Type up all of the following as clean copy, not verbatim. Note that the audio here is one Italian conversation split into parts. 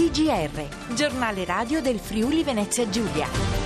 GR, giornale radio del Friuli Venezia Giulia.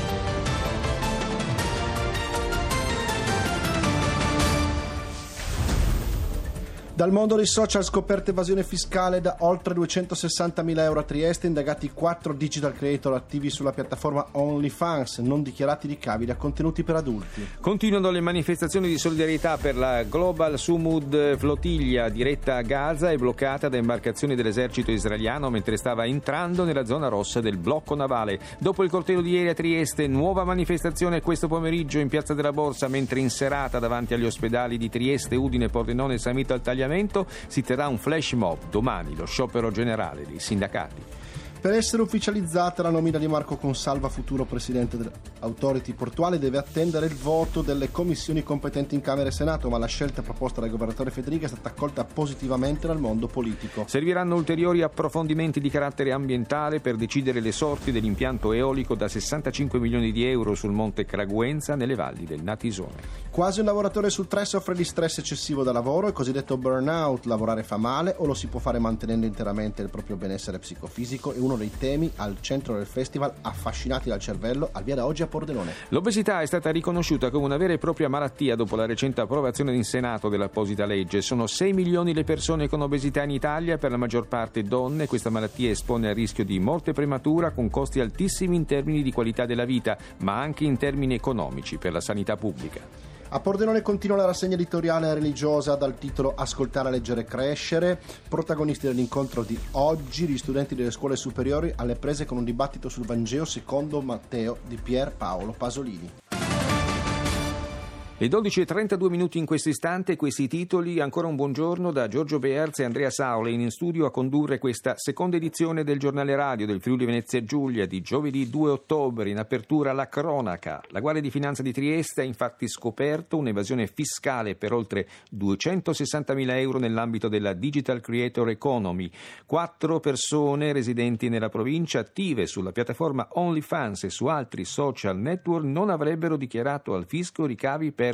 Dal mondo dei social, scoperta evasione fiscale da oltre 260.000 euro a Trieste, indagati 4 digital creator attivi sulla piattaforma OnlyFans, non dichiarati ricavi da contenuti per adulti. Continuano le manifestazioni di solidarietà per la Global Sumud Flottiglia diretta a Gaza e bloccata da imbarcazioni dell'esercito israeliano mentre stava entrando nella zona rossa del blocco navale. Dopo il corteo di ieri a Trieste, nuova manifestazione questo pomeriggio in Piazza della Borsa, mentre in serata davanti agli ospedali di Trieste, Udine, Pordenone e San Vito al Tagliamento si terrà un flash mob. Domani lo sciopero generale dei sindacati. Per essere ufficializzata la nomina di Marco Consalva, futuro presidente dell'Autority portuale, deve attendere il voto delle commissioni competenti in Camera e Senato, ma la scelta proposta dal governatore Federica è stata accolta positivamente dal mondo politico. Serviranno ulteriori approfondimenti di carattere ambientale per decidere le sorti dell'impianto eolico da 65 milioni di euro sul monte Craguenza nelle valli del Natisone. Quasi un lavoratore su 3 soffre di stress eccessivo da lavoro, il cosiddetto burnout. Lavorare fa male o lo si può fare mantenendo interamente il proprio benessere psicofisico? È uno dei temi al centro del festival Affascinati dal cervello, al via da oggi a Pordenone. L'obesità è stata riconosciuta come una vera e propria malattia dopo la recente approvazione in Senato dell'apposita legge. Sono 6 milioni le persone con obesità in Italia, per la maggior parte donne. Questa malattia espone al rischio di morte prematura con costi altissimi in termini di qualità della vita, ma anche in termini economici per la sanità pubblica. A Pordenone continua la rassegna editoriale religiosa dal titolo Ascoltare, leggere, crescere. Protagonisti dell'incontro di oggi gli studenti delle scuole superiori, alle prese con un dibattito sul Vangelo secondo Matteo di Pier Paolo Pasolini. Le 12:32 in questo istante, questi titoli. Ancora un buongiorno da Giorgio Beerz e Andrea Saulein in studio a condurre questa seconda edizione del giornale radio del Friuli Venezia Giulia di giovedì 2 ottobre. In apertura la cronaca. La Guardia di Finanza di Trieste ha infatti scoperto un'evasione fiscale per oltre 260.000 euro nell'ambito della Digital Creator Economy. 4 persone residenti nella provincia, attive sulla piattaforma OnlyFans e su altri social network, non avrebbero dichiarato al fisco ricavi per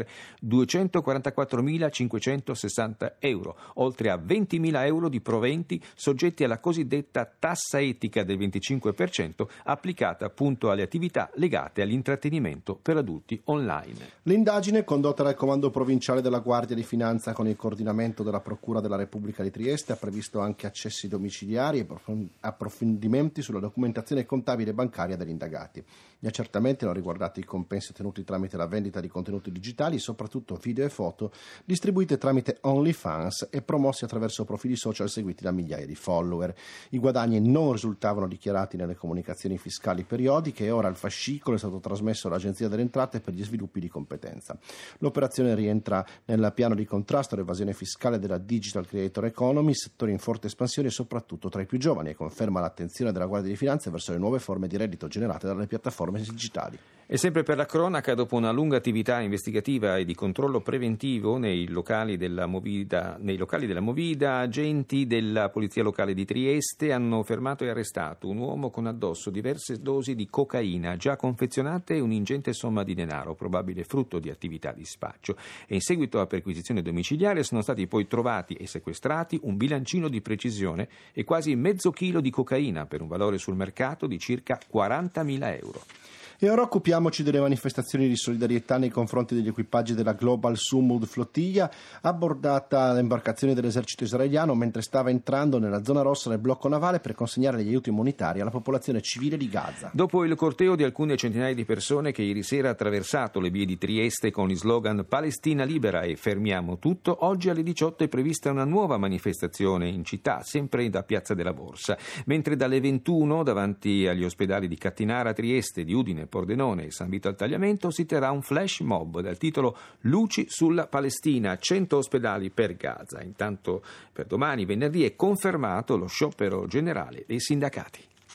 244.560 euro, oltre a 20.000 euro di proventi soggetti alla cosiddetta tassa etica del 25% applicata appunto alle attività legate all'intrattenimento per adulti online. L'indagine condotta dal Comando Provinciale della Guardia di Finanza con il coordinamento della Procura della Repubblica di Trieste ha previsto anche accessi domiciliari e approfondimenti sulla documentazione contabile e bancaria degli indagati. Gli accertamenti hanno riguardato i compensi ottenuti tramite la vendita di contenuti digitali, soprattutto video e foto distribuite tramite OnlyFans e promossi attraverso profili social seguiti da migliaia di follower. I guadagni non risultavano dichiarati nelle comunicazioni fiscali periodiche e ora il fascicolo è stato trasmesso all'Agenzia delle Entrate per gli sviluppi di competenza. L'operazione rientra nel piano di contrasto all'evasione fiscale della Digital Creator Economy, settore in forte espansione soprattutto tra i più giovani, e conferma l'attenzione della Guardia di Finanza verso le nuove forme di reddito generate dalle piattaforme digitali. E sempre per la cronaca, dopo una lunga attività investigativa e di controllo preventivo nei locali della Movida, agenti della Polizia Locale di Trieste hanno fermato e arrestato un uomo con addosso diverse dosi di cocaina già confezionate e un'ingente somma di denaro, probabile frutto di attività di spaccio. E in seguito a perquisizione domiciliare sono stati poi trovati e sequestrati un bilancino di precisione e quasi mezzo chilo di cocaina per un valore sul mercato di circa 40.000 euro. E ora occupiamoci delle manifestazioni di solidarietà nei confronti degli equipaggi della Global Sumud Flottiglia, abbordata l'imbarcazione dell'esercito israeliano mentre stava entrando nella zona rossa del blocco navale per consegnare gli aiuti umanitari alla popolazione civile di Gaza. Dopo il corteo di alcune centinaia di persone che ieri sera ha attraversato le vie di Trieste con gli slogan Palestina libera e fermiamo tutto, oggi alle 18 è prevista una nuova manifestazione in città, sempre da Piazza della Borsa, mentre dalle 21 davanti agli ospedali di Cattinara, Trieste, di Udine, Pordenone e San Vito al Tagliamento si terrà un flash mob dal titolo Luci sulla Palestina, 100 ospedali per Gaza. Intanto per domani, venerdì, è confermato lo sciopero generale dei sindacati.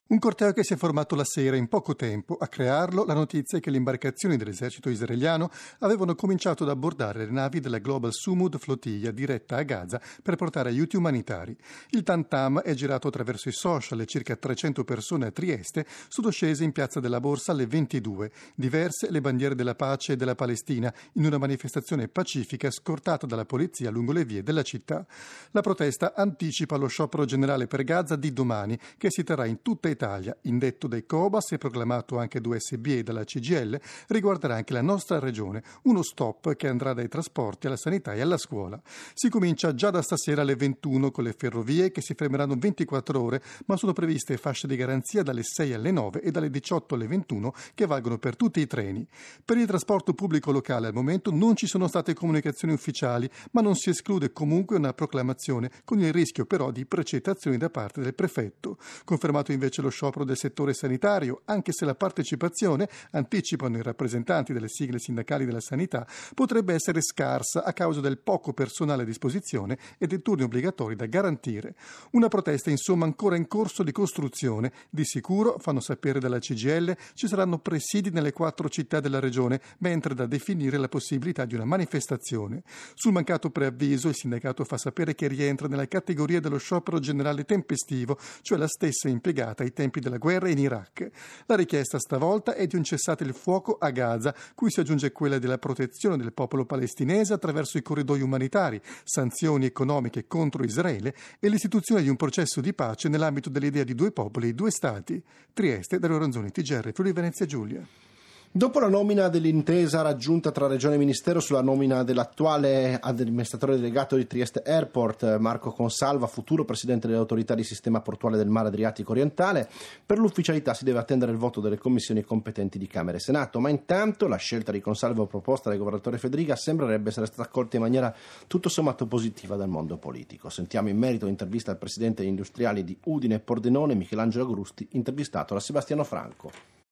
Un corteo che si è formato la sera. In poco tempo a crearlo la notizia è che le imbarcazioni dell'esercito israeliano avevano cominciato ad abbordare le navi della Global Sumud Flottiglia diretta a Gaza per portare aiuti umanitari. Il tam-tam è girato attraverso i social e circa 300 persone a Trieste sono scese in piazza della Borsa alle 22, diverse le bandiere della pace e della Palestina, in una manifestazione pacifica scortata dalla polizia lungo le vie della città. La protesta anticipa lo sciopero generale per Gaza di domani, che si terrà in tutta Italia, indetto dai Cobas e proclamato anche da USB e dalla CGIL, riguarderà anche la nostra regione, uno stop che andrà dai trasporti alla sanità e alla scuola. Si comincia già da stasera alle 21 con le ferrovie che si fermeranno 24 ore, ma sono previste fasce di garanzia dalle 6 alle 9 e dalle 18 alle 21 che valgono per tutti i treni. Per il trasporto pubblico locale al momento non ci sono state comunicazioni ufficiali, ma non si esclude comunque una proclamazione, con il rischio però di precettazioni da parte del prefetto. Confermato invece lo sciopero del settore sanitario, anche se la partecipazione, anticipano i rappresentanti delle sigle sindacali della sanità, potrebbe essere scarsa a causa del poco personale a disposizione e dei turni obbligatori da garantire. Una protesta insomma ancora in corso di costruzione. Di sicuro, fanno sapere dalla CGIL, ci saranno presidi nelle 4 città della regione, mentre da definire la possibilità di una manifestazione. Sul mancato preavviso il sindacato fa sapere che rientra nella categoria dello sciopero generale tempestivo, cioè la stessa impiegata ai tempi della guerra in Iraq. La richiesta stavolta è di un cessate il fuoco a Gaza, cui si aggiunge quella della protezione del popolo palestinese attraverso i corridoi umanitari, sanzioni economiche contro Israele e l'istituzione di un processo di pace nell'ambito dell'idea di 2 popoli e 2 stati. Trieste, Dario Ranzoni, TGR, Friuli Venezia Giulia. Dopo la nomina dell'intesa raggiunta tra Regione e Ministero sulla nomina dell'attuale amministratore delegato di Trieste Airport, Marco Consalva, futuro presidente dell'autorità di sistema portuale del mare Adriatico orientale, per l'ufficialità si deve attendere il voto delle commissioni competenti di Camera e Senato, ma intanto la scelta di Consalva proposta dal governatore Fedriga sembrerebbe essere stata accolta in maniera tutto sommato positiva dal mondo politico. Sentiamo in merito l'intervista al presidente degli industriali di Udine e Pordenone, Michelangelo Agrusti, intervistato da Sebastiano Franco.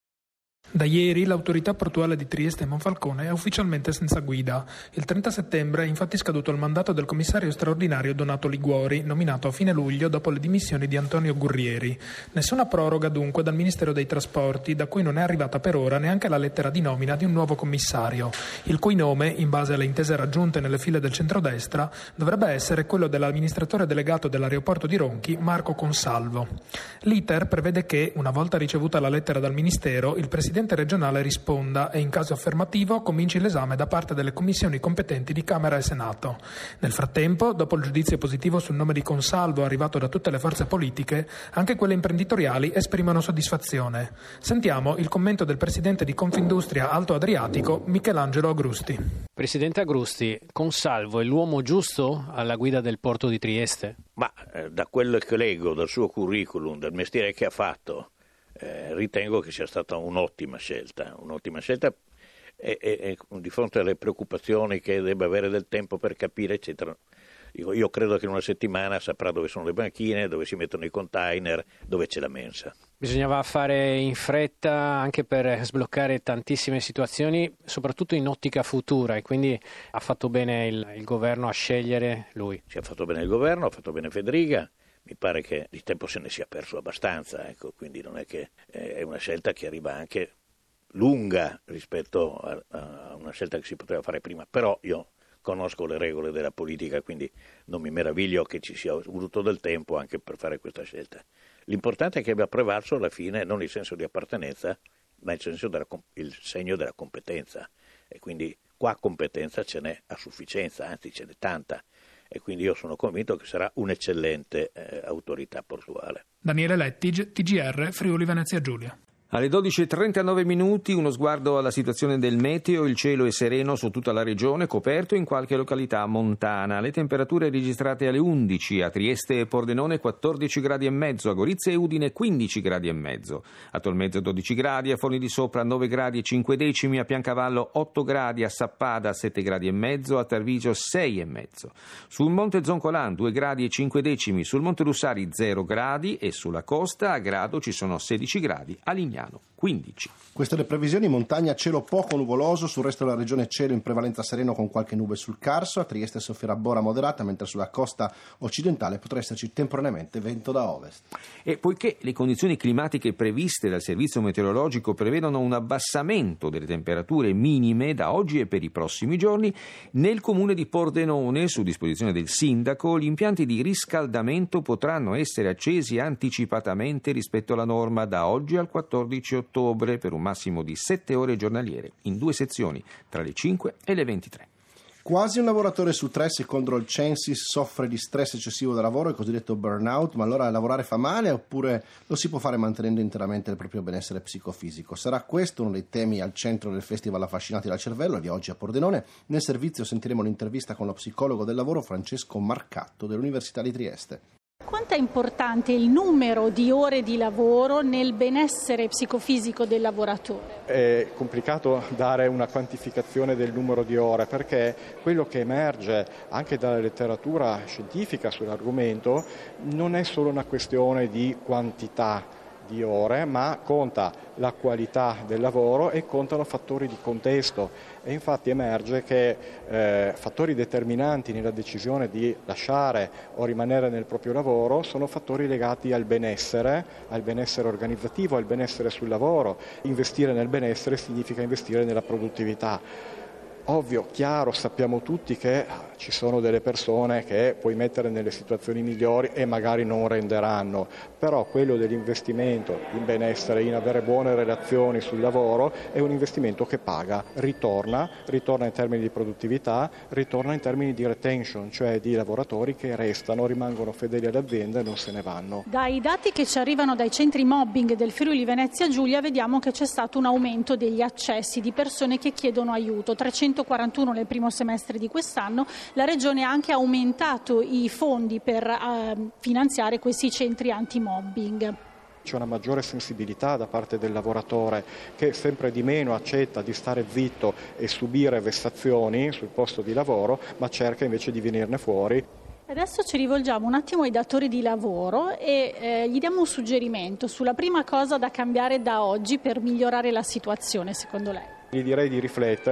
Da ieri l'autorità portuale di Trieste e Monfalcone è ufficialmente senza guida. Il 30 settembre è infatti scaduto il mandato del commissario straordinario Donato Liguori, nominato a fine luglio dopo le dimissioni di Antonio Gurrieri. Nessuna proroga dunque dal Ministero dei Trasporti, da cui non è arrivata per ora neanche la lettera di nomina di un nuovo commissario, il cui nome, in base alle intese raggiunte nelle file del centrodestra, dovrebbe essere quello dell'amministratore delegato dell'aeroporto di Ronchi, Marco Consalvo. L'iter prevede che, una volta ricevuta la lettera dal Ministero, il presidente regionale risponda e in caso affermativo cominci l'esame da parte delle commissioni competenti di Camera e Senato. Nel frattempo, dopo il giudizio positivo sul nome di Consalvo arrivato da tutte le forze politiche, anche quelle imprenditoriali esprimono soddisfazione. Sentiamo il commento del presidente di Confindustria Alto Adriatico, Michelangelo Agrusti. Presidente Agrusti, Consalvo è l'uomo giusto alla guida del porto di Trieste? Ma da quello che leggo, dal suo curriculum, dal mestiere che ha fatto, ritengo che sia stata un'ottima scelta e di fronte alle preoccupazioni che debba avere del tempo per capire eccetera, io credo che in una settimana saprà dove sono le banchine, dove si mettono i container, dove c'è la mensa. Bisognava fare in fretta anche per sbloccare tantissime situazioni, soprattutto in ottica futura, e quindi ha fatto bene il governo a scegliere lui. Si è fatto bene il governo, ha fatto bene Fedriga. Mi pare che di tempo se ne sia perso abbastanza, quindi non è che è una scelta che arriva anche lunga rispetto a una scelta che si poteva fare prima, però io conosco le regole della politica, quindi non mi meraviglio che ci sia voluto del tempo anche per fare questa scelta. L'importante è che abbia prevalso alla fine non il senso di appartenenza, ma il segno della competenza, e quindi qua competenza ce n'è a sufficienza, anzi ce n'è tanta. E quindi io sono convinto che sarà un'eccellente autorità portuale. Daniele Lettig, TGR, Friuli Venezia Giulia. Alle 12:39 uno sguardo alla situazione del meteo. Il cielo è sereno su tutta la regione, coperto in qualche località montana. Le temperature registrate alle 11 a Trieste e Pordenone 14 gradi e mezzo, a Gorizia e Udine 15 gradi e mezzo, a Tolmezzo 12 gradi, a Forni di Sopra 9 gradi e 5 decimi, a Piancavallo 8 gradi, a Sappada 7 gradi e mezzo, a Tarvisio 6 e mezzo. Sul Monte Zoncolan 2 gradi e 5 decimi, sul Monte Russari 0 gradi e sulla costa a Grado ci sono 16 gradi, a Lignano 15. 15. Queste le previsioni: montagna cielo poco nuvoloso, sul resto della regione cielo in prevalenza sereno con qualche nube sul Carso, a Trieste soffierà bora moderata, mentre sulla costa occidentale potrà esserci temporaneamente vento da ovest. E poiché le condizioni climatiche previste dal servizio meteorologico prevedono un abbassamento delle temperature minime da oggi e per i prossimi giorni, nel comune di Pordenone, su disposizione del sindaco, gli impianti di riscaldamento potranno essere accesi anticipatamente rispetto alla norma da oggi al 14 ottobre per un massimo di 7 ore giornaliere, in 2 sezioni, tra le 5 e le 23. Quasi un lavoratore su 3, secondo il Censis, soffre di stress eccessivo da lavoro, il cosiddetto burnout. Ma allora lavorare fa male oppure lo si può fare mantenendo interamente il proprio benessere psicofisico? Sarà questo uno dei temi al centro del Festival Affascinati dal Cervello di oggi a Pordenone. Nel servizio sentiremo l'intervista con lo psicologo del lavoro Francesco Marcatto dell'Università di Trieste. Quanto è importante il numero di ore di lavoro nel benessere psicofisico del lavoratore? È complicato dare una quantificazione del numero di ore, perché quello che emerge anche dalla letteratura scientifica sull'argomento non è solo una questione di quantità di ore, ma conta la qualità del lavoro e contano fattori di contesto, e infatti emerge che fattori determinanti nella decisione di lasciare o rimanere nel proprio lavoro sono fattori legati al benessere organizzativo, al benessere sul lavoro. Investire nel benessere significa investire nella produttività. Ovvio, chiaro, sappiamo tutti che ci sono delle persone che puoi mettere nelle situazioni migliori e magari non renderanno, però quello dell'investimento in benessere, in avere buone relazioni sul lavoro, è un investimento che paga, ritorna in termini di produttività, ritorna in termini di retention, cioè di lavoratori che restano, rimangono fedeli all'azienda e non se ne vanno. Dai dati che ci arrivano dai centri mobbing del Friuli Venezia Giulia vediamo che c'è stato un aumento degli accessi di persone che chiedono aiuto, 341 nel primo semestre di quest'anno. La Regione ha anche aumentato i fondi per finanziare questi centri antimobbing. C'è una maggiore sensibilità da parte del lavoratore, che sempre di meno accetta di stare zitto e subire vessazioni sul posto di lavoro, ma cerca invece di venirne fuori. Adesso ci rivolgiamo un attimo ai datori di lavoro e gli diamo un suggerimento sulla prima cosa da cambiare da oggi per migliorare la situazione, secondo lei. Gli direi di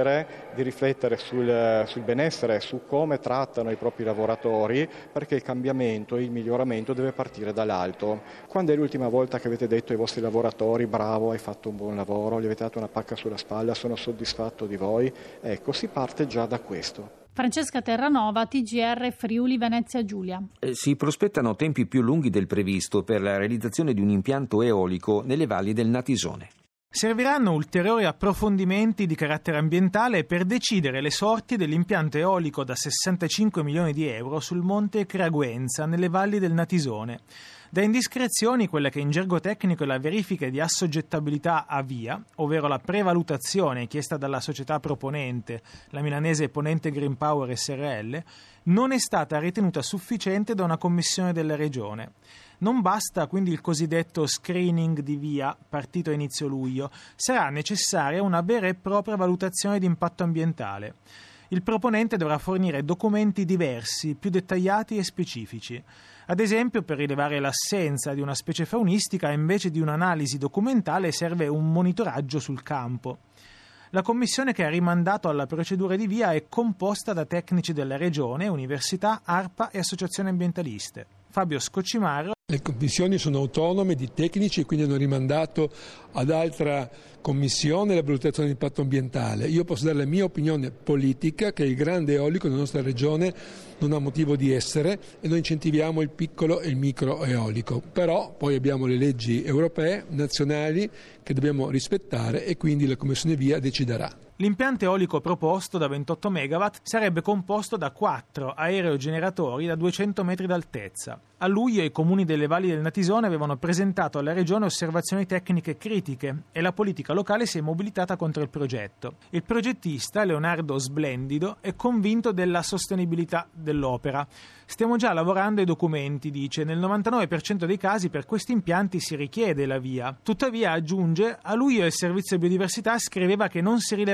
riflettere sul benessere, su come trattano i propri lavoratori, perché il cambiamento, il miglioramento deve partire dall'alto. Quando è l'ultima volta che avete detto ai vostri lavoratori bravo, hai fatto un buon lavoro, gli avete dato una pacca sulla spalla, sono soddisfatto di voi? Ecco, si parte già da questo. Francesca Terranova, TGR Friuli Venezia Giulia. Si prospettano tempi più lunghi del previsto per la realizzazione di un impianto eolico nelle valli del Natisone. Serviranno ulteriori approfondimenti di carattere ambientale per decidere le sorti dell'impianto eolico da 65 milioni di euro sul monte Craguenza, nelle valli del Natisone. Da indiscrezioni, quella che in gergo tecnico è la verifica di assoggettabilità a VIA, ovvero la prevalutazione chiesta dalla società proponente, la milanese Ponente Green Power SRL, non è stata ritenuta sufficiente da una commissione della Regione. Non basta quindi il cosiddetto screening di VIA, partito a inizio luglio, sarà necessaria una vera e propria valutazione di impatto ambientale. Il proponente dovrà fornire documenti diversi, più dettagliati e specifici. Ad esempio, per rilevare l'assenza di una specie faunistica, invece di un'analisi documentale serve un monitoraggio sul campo. La commissione che ha rimandato alla procedura di VIA è composta da tecnici della Regione, università, ARPA e associazioni ambientaliste. Fabio Scoccimarro. Le commissioni sono autonome di tecnici e quindi hanno rimandato ad altra commissione la valutazione di impatto ambientale. Io posso dare la mia opinione politica, che il grande eolico nella nostra regione non ha motivo di essere e noi incentiviamo il piccolo e il micro eolico. Però poi abbiamo le leggi europee, nazionali, che dobbiamo rispettare e quindi la commissione VIA deciderà. L'impianto eolico proposto da 28 MW sarebbe composto da 4 aerogeneratori da 200 metri d'altezza. A luglio i comuni delle valli del Natisone avevano presentato alla Regione osservazioni tecniche critiche e la politica locale si è mobilitata contro il progetto. Il progettista, Leonardo Splendido, è convinto della sostenibilità dell'opera. Stiamo già lavorando ai documenti, dice. Nel 99% dei casi per questi impianti si richiede la VIA. Tuttavia, aggiunge, a luglio il servizio biodiversità scriveva che non si rilevava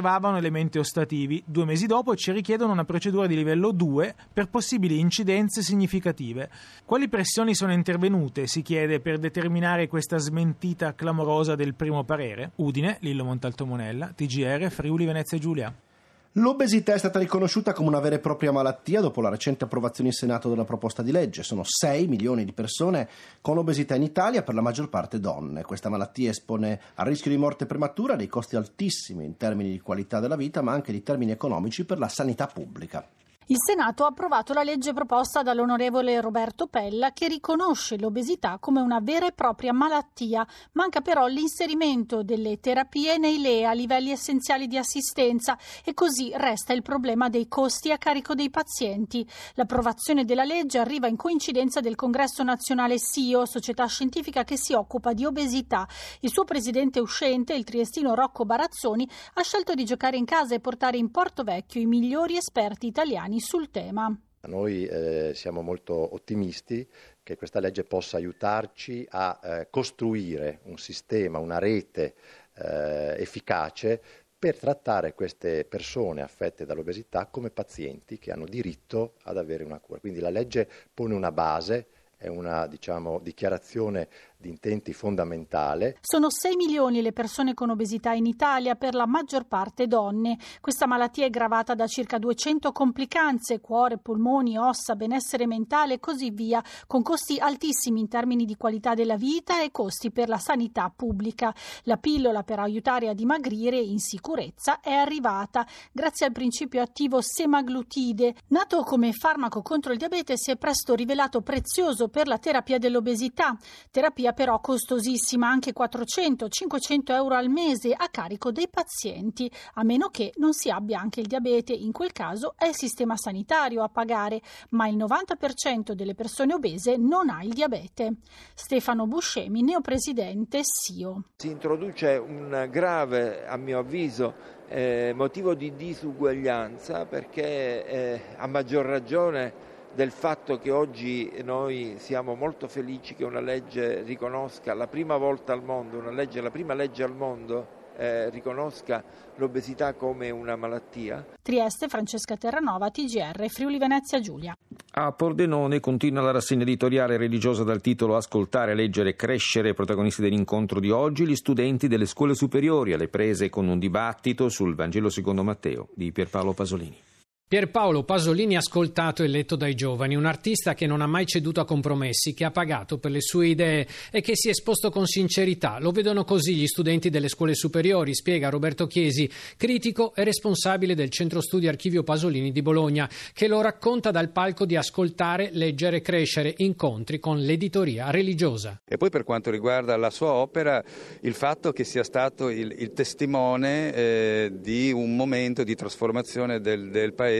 rilevavano elementi ostativi. 2 mesi dopo ci richiedono una procedura di livello 2 per possibili incidenze significative. Quali pressioni sono intervenute, si chiede, per determinare questa smentita clamorosa del primo parere? Udine, Lillo Montalto Monella, TGR, Friuli Venezia Giulia. L'obesità è stata riconosciuta come una vera e propria malattia dopo la recente approvazione in Senato della proposta di legge. Sono 6 milioni di persone con obesità in Italia, per la maggior parte donne. Questa malattia espone al rischio di morte prematura, dei costi altissimi in termini di qualità della vita, ma anche di termini economici per la sanità pubblica. Il Senato ha approvato la legge proposta dall'onorevole Roberto Pella, che riconosce l'obesità come una vera e propria malattia. Manca però l'inserimento delle terapie nei LEA, livelli essenziali di assistenza, e così resta il problema dei costi a carico dei pazienti. L'approvazione della legge arriva in coincidenza del Congresso Nazionale SIO, società scientifica che si occupa di obesità. Il suo presidente uscente, il triestino Rocco Barazzoni, ha scelto di giocare in casa e portare in Porto Vecchio i migliori esperti italiani sul tema. Noi siamo molto ottimisti che questa legge possa aiutarci a costruire un sistema, una rete efficace per trattare queste persone affette dall'obesità come pazienti che hanno diritto ad avere una cura. Quindi la legge pone una base, è una dichiarazione di intenti fondamentale. Sono 6 milioni le persone con obesità in Italia, per la maggior parte donne. Questa malattia è gravata da circa 200 complicanze, cuore, polmoni, ossa, benessere mentale e così via, con costi altissimi in termini di qualità della vita e costi per la sanità pubblica. La pillola per aiutare a dimagrire in sicurezza è arrivata grazie al principio attivo semaglutide. Nato come farmaco contro il diabete, si è presto rivelato prezioso per la terapia dell'obesità, terapia però costosissima, anche 400-500 euro al mese a carico dei pazienti, a meno che non si abbia anche il diabete. In quel caso è il sistema sanitario a pagare, ma il 90% delle persone obese non ha il diabete. Stefano Buscemi, neopresidente SIO. Si introduce un grave, a mio avviso, motivo di disuguaglianza, perché a maggior ragione del fatto che oggi noi siamo molto felici che una legge riconosca la prima volta al mondo, la prima legge al mondo riconosca l'obesità come una malattia. Trieste, Francesca Terranova, TGR, Friuli Venezia Giulia. A Pordenone continua la rassegna editoriale religiosa dal titolo Ascoltare, leggere, crescere. Protagonisti dell'incontro di oggi gli studenti delle scuole superiori, alle prese con un dibattito sul Vangelo secondo Matteo di Pierpaolo Pasolini. Pierpaolo Pasolini, ascoltato e letto dai giovani, un artista che non ha mai ceduto a compromessi, che ha pagato per le sue idee e che si è esposto con sincerità. Lo vedono così gli studenti delle scuole superiori, spiega Roberto Chiesi, critico e responsabile del Centro Studi Archivio Pasolini di Bologna, che lo racconta dal palco di Ascoltare, leggere, crescere, incontri con l'editoria religiosa. E poi per quanto riguarda la sua opera, il fatto che sia stato il testimone di un momento di trasformazione del paese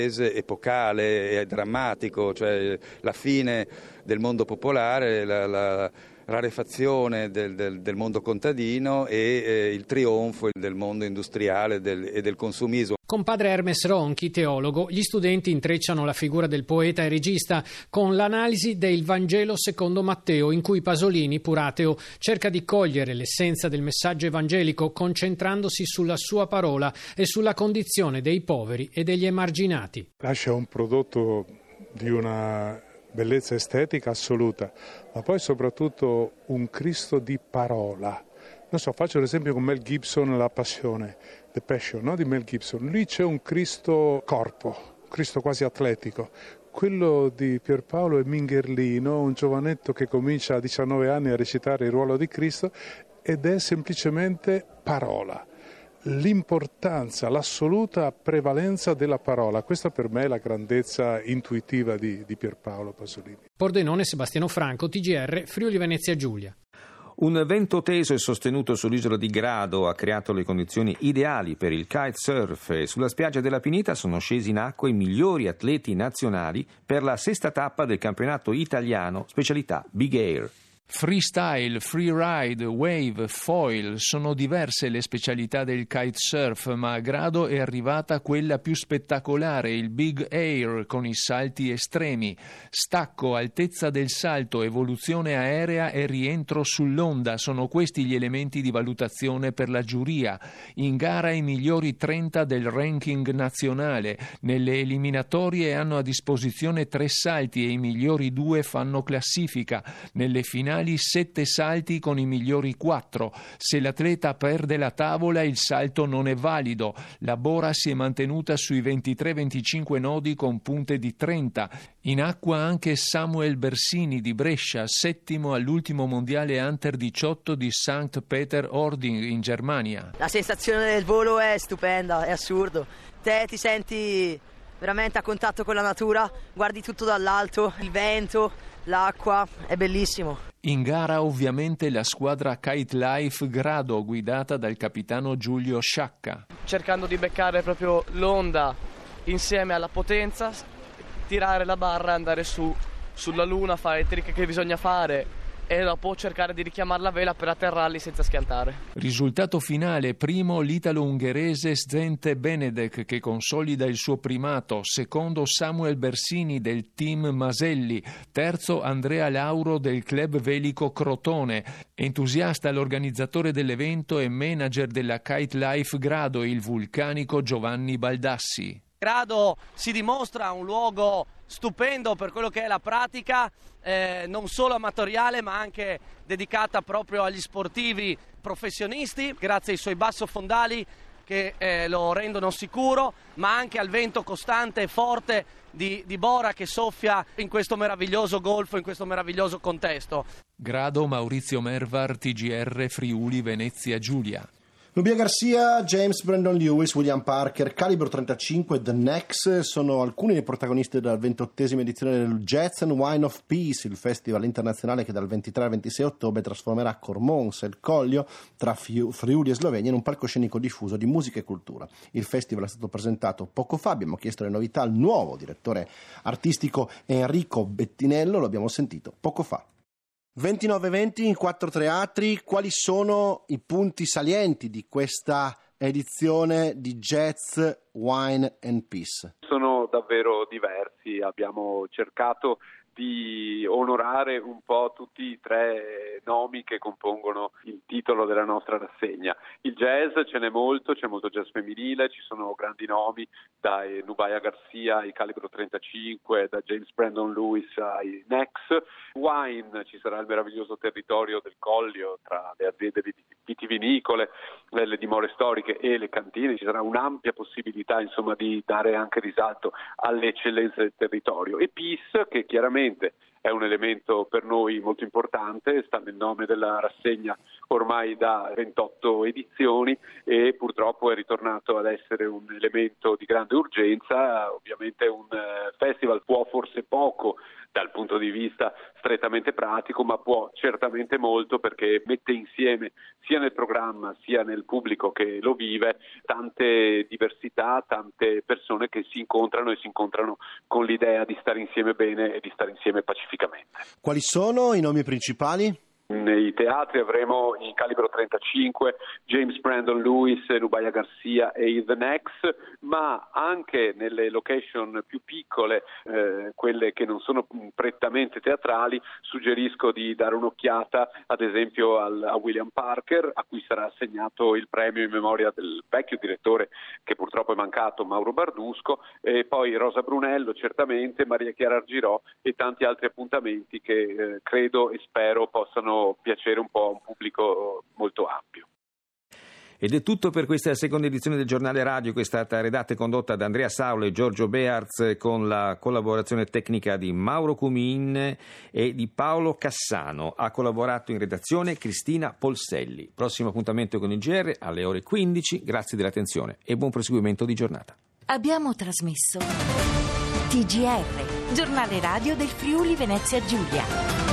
epocale e drammatico, cioè la fine del mondo popolare, la rarefazione del mondo contadino e il trionfo del mondo industriale e del consumismo. Con padre Hermes Ronchi, teologo, gli studenti intrecciano la figura del poeta e regista con l'analisi del Vangelo secondo Matteo, in cui Pasolini, pur ateo, cerca di cogliere l'essenza del messaggio evangelico concentrandosi sulla sua parola e sulla condizione dei poveri e degli emarginati. Lascia un prodotto di una bellezza estetica assoluta, ma poi soprattutto un Cristo di parola. Non so, faccio l'esempio con Mel Gibson, La Passione, The Passion, no? Di Mel Gibson. Lì c'è un Cristo corpo, un Cristo quasi atletico. Quello di Pierpaolo è Mingherlino, un giovanetto che comincia a 19 anni a recitare il ruolo di Cristo ed è semplicemente parola. L'importanza, l'assoluta prevalenza della parola. Questa per me è la grandezza intuitiva di Pierpaolo Pasolini. Pordenone, Sebastiano Franco, TGR, Friuli Venezia Giulia. Un vento teso e sostenuto sull'isola di Grado ha creato le condizioni ideali per il kitesurf e sulla spiaggia della Pineta sono scesi in acqua i migliori atleti nazionali per la 6ª tappa del campionato italiano specialità Big Air. Freestyle, freeride, wave, foil, sono diverse le specialità del kitesurf, ma a Grado è arrivata quella più spettacolare, il big air con i salti estremi. Stacco, altezza del salto, evoluzione aerea e rientro sull'onda, sono questi gli elementi di valutazione per la giuria. In gara i migliori 30 del ranking nazionale. Nelle eliminatorie hanno a disposizione 3 salti e i migliori 2 fanno classifica. Nelle finali 7 salti con i migliori 4. Se l'atleta perde la tavola, il salto non è valido. La Bora si è mantenuta sui 23-25 nodi con punte di 30. In acqua anche Samuel Bersini di Brescia, settimo all'ultimo mondiale Under 18 di St. Peter-Ording in Germania. La sensazione del volo è stupenda, è assurdo. Te ti senti veramente a contatto con la natura, guardi tutto dall'alto, il vento, l'acqua, è bellissimo. In gara ovviamente la squadra Kite Life Grado guidata dal capitano Giulio Sciacca. Cercando di beccare proprio l'onda insieme alla potenza, tirare la barra, andare sulla luna, fare i trick che bisogna fare e dopo cercare di richiamare la vela per atterrarli senza schiantare. Risultato finale: primo l'italo-ungherese Zente Benedek che consolida il suo primato, secondo Samuel Bersini del team Maselli, terzo Andrea Lauro del club velico Crotone. Entusiasta l'organizzatore dell'evento e manager della Kite Life Grado, il vulcanico Giovanni Baldassi. Grado si dimostra un luogo stupendo per quello che è la pratica, non solo amatoriale ma anche dedicata proprio agli sportivi professionisti, grazie ai suoi bassofondali che lo rendono sicuro, ma anche al vento costante e forte di Bora che soffia in questo meraviglioso golfo, in questo meraviglioso contesto. Grado, Maurizio Mervar, TGR Friuli Venezia Giulia. Nubia Garcia, James Brandon Lewis, William Parker, Calibro 35, The Next sono alcuni dei protagonisti della 28esima edizione del Jazz and Wine of Peace, il festival internazionale che dal 23 al 26 ottobre trasformerà Cormons e il Collio tra Friuli e Slovenia in un palcoscenico diffuso di musica e cultura. Il festival è stato presentato poco fa, abbiamo chiesto le novità al nuovo direttore artistico Enrico Bettinello, lo abbiamo sentito poco fa. 29 eventi in 4 teatri, quali sono i punti salienti di questa edizione di Jazz, Wine and Peace? Sono davvero diversi, abbiamo cercato di onorare un po' tutti i 3 nomi che compongono il titolo della nostra rassegna. Il jazz ce n'è molto, c'è molto jazz femminile, ci sono grandi nomi, da Nubia Garcia ai Calibro 35, da James Brandon Lewis ai Nex. Wine, ci sarà il meraviglioso territorio del Collio tra le aziende vitivinicole, le dimore storiche e le cantine, ci sarà un'ampia possibilità insomma di dare anche risalto alle eccellenze del territorio. E Peace, che chiaramente è un elemento per noi molto importante, sta nel nome della rassegna ormai da 28 edizioni e purtroppo è ritornato ad essere un elemento di grande urgenza. Ovviamente un festival può forse poco dal punto di vista strettamente pratico, ma può certamente molto perché mette insieme sia nel programma sia nel pubblico che lo vive tante diversità, tante persone che si incontrano con l'idea di stare insieme bene e di stare insieme pacificamente. Quali sono i nomi principali? Nei teatri avremo il Calibro 35, James Brandon Lewis, Nubia Garcia e The Nex, ma anche nelle location più piccole, quelle che non sono prettamente teatrali, suggerisco di dare un'occhiata ad esempio a William Parker, a cui sarà assegnato il premio in memoria del vecchio direttore che purtroppo è mancato, Mauro Bardusco, e poi Rosa Brunello certamente, Maria Chiara Argirò e tanti altri appuntamenti che credo e spero possano piacere un po' a un pubblico molto ampio. Ed è tutto per questa seconda edizione del Giornale Radio, che è stata redatta e condotta da Andrea Saula e Giorgio Bearz con la collaborazione tecnica di Mauro Cumin e di Paolo Cassano. Ha collaborato in redazione Cristina Polselli. Prossimo appuntamento con il GR alle ore 15. Grazie dell'attenzione e buon proseguimento di giornata. Abbiamo trasmesso TGR, Giornale Radio del Friuli Venezia Giulia.